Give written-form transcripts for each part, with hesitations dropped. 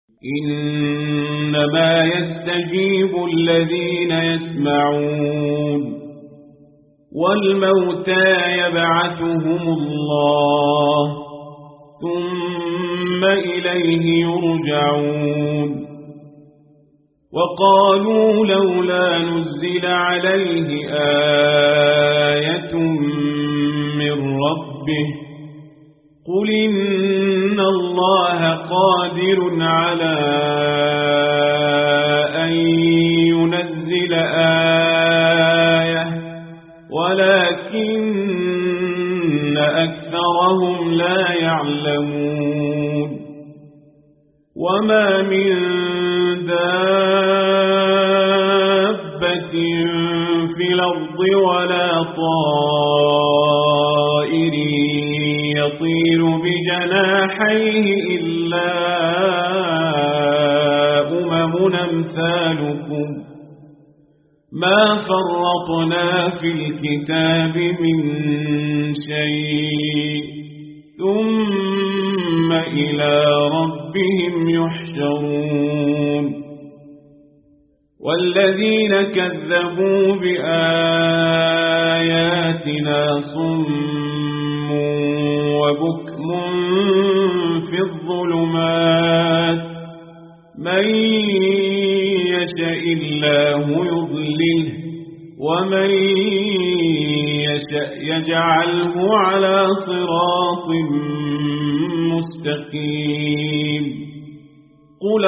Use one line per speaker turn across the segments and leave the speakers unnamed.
إنما يستجيب الذين يسمعون والموتى يبعثهم الله ثم إليه يرجعون وقالوا لولا نزل عليه آية من ربه قل إن الله قادر على أن ينزل آية ولكن أكثرهم لا يعلمون وما من دابة في الأرض ولا طائر يطير بجناحيه إلا أمثالكم ما فرطنا في الكتاب من شيء ثم إلى ربهم يحشرون والذين كذبوا بآياتنا صم وبكم في الظلمات من يشاء الله يضلله ومن يشاء يجعله على صراط مستقيم قل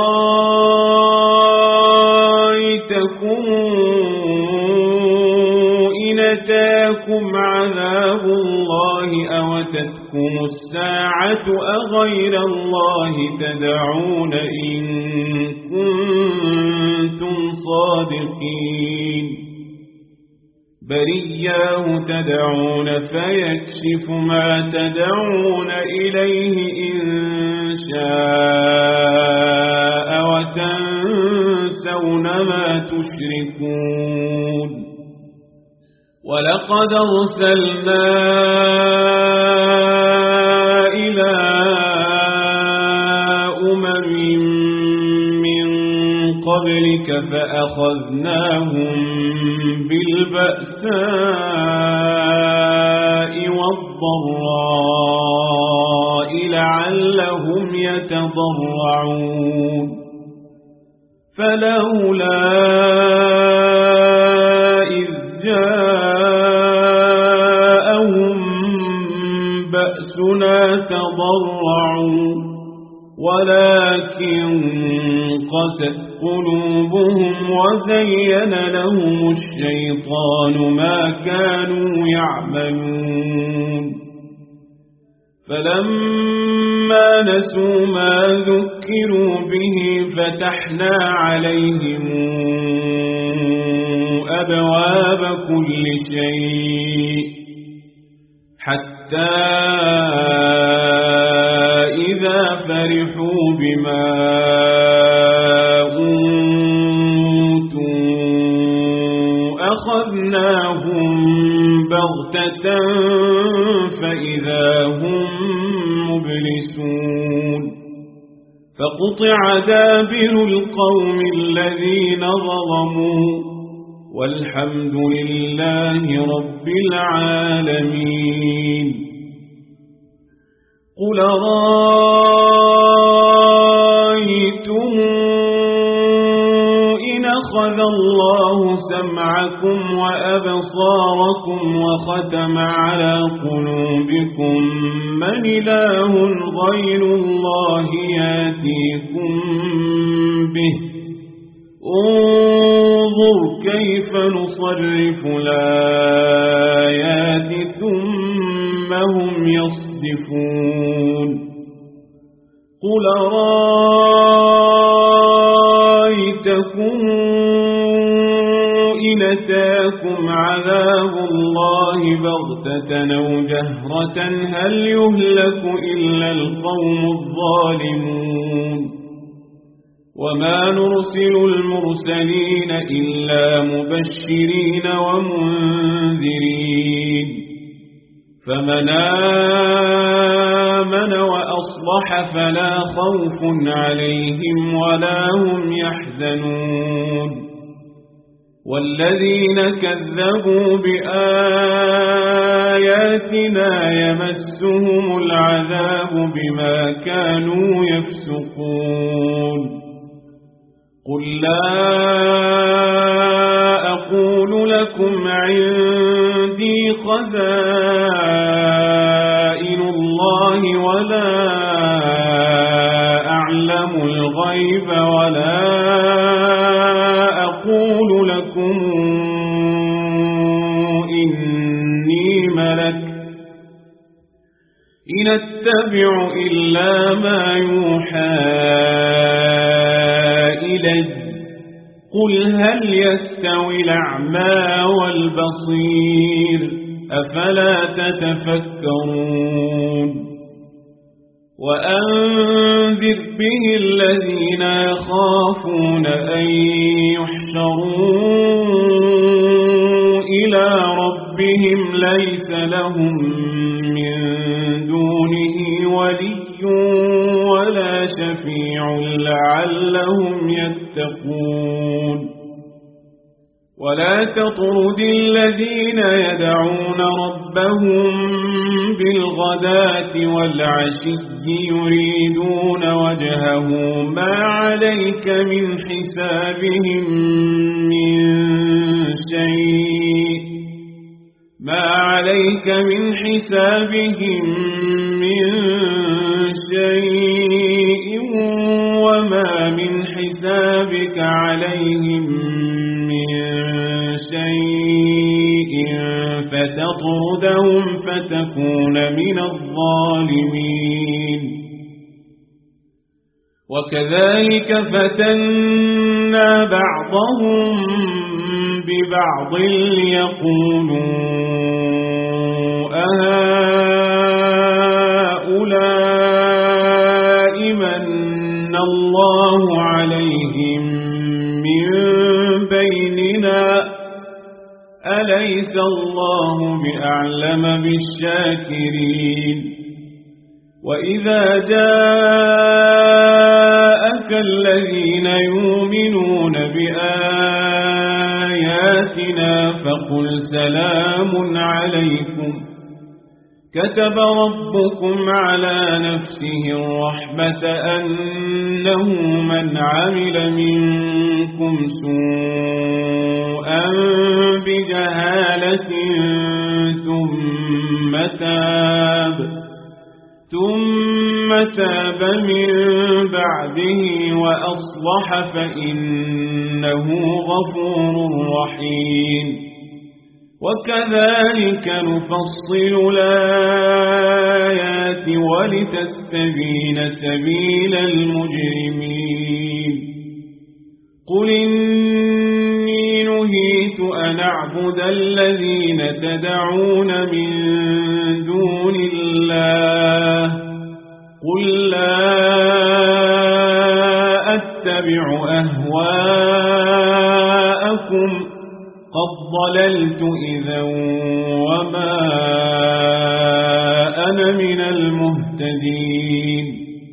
رأيتكم إن أتاكم عذاب الله أو أتتكم الساعة أغير الله تدعون إن كنتم صادقين بل إياه تدعون فيكشف ما تدعون إليه إن شاء وتنسون ما تشركون ولقد أرسلنا إلى أمم من قبلك فأخذناهم بالبأساء والضراء لعلهم يتضرعون فلولا إذ جاءهم بأسنا تضرعوا ولكن قست قلوبهم وزين لهم الشيطان ما كانوا يعملون فلما نسوا ما ذكروا به فتحنا عليهم أبواب كل شيء حتى إذا فرحوا بما أوتوا أخذناهم بغتة فإذا هم مبلسون فقطع دابر القوم الذين ظلموا والحمد لله رب العالمين قل رأيتم إن أخذ الله سمعكم وأبصاركم وختم على قلوبكم من إله غير الله يأتيكم به انظر كيف نصرف الآيات ثم هم يصدفون قل رأيتكم إن أتاكم عذاب الله بغتة أو جهرة هل يهلك إلا القوم الظالمون وما نرسل المرسلين إلا مبشرين ومنذرين فمن آمن وأصلح فلا خوف عليهم ولا هم يحزنون والذين كذبوا بآياتنا يمسهم العذاب بما كانوا يفسقون قل لا أقول لكم عندي خزائن الله ولا أعلم الغيب ولا أقول لكم إني ملك إن أتبع إلا ما يوحى إلي قل هل يستوي الأعمى والبصير أفلا تتفكرون وأنذر به الذين يخافون أن يحشروا إلى ربهم ليس لهم من دونه ولي ولا شفيع لعلهم يتقون ولا تطرد الذين يدعون ربهم بالغداة والعشي يريدون وجهه ما عليك من حسابهم من شيء وما من حسابك عليهم من شيء فتطردهم فتكون من الظالمين وكذلك فتنا بعضهم ببعض ليقولوا أهؤلاء من الله عليهم من بيننا أليس الله بأعلم بالشاكرين وإذا جاءك الذين يؤمنون بآياتنا فقل سلام عليكم كتب ربكم على نفسه الرحمة أنه من عمل منكم سوءا بجهالة ثم تاب من بعده وأصلح فإنه غفور رحيم وكذلك نفصل الآيات ولتستبين سبيل المجرمين قل إني نهيت أن أعبد الذين تدعون من دون الله قل لا أتبع أهواءكم قد ضللت إذا وما أنا من المهتدين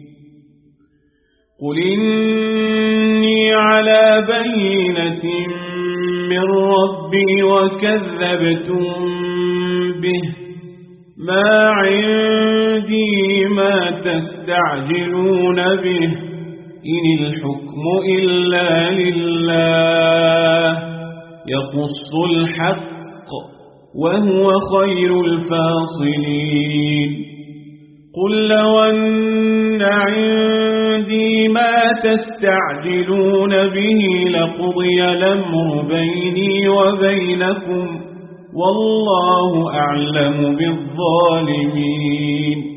قل إني على بينة من ربي وكذبتم به ما عندي ما تستعجلون به إن الحكم إلا لله يقص الحق وهو خير الفاصلين قل لو أن عندي ما تستعجلون به لقضي الأمر بيني وبينكم والله أعلم بالظالمين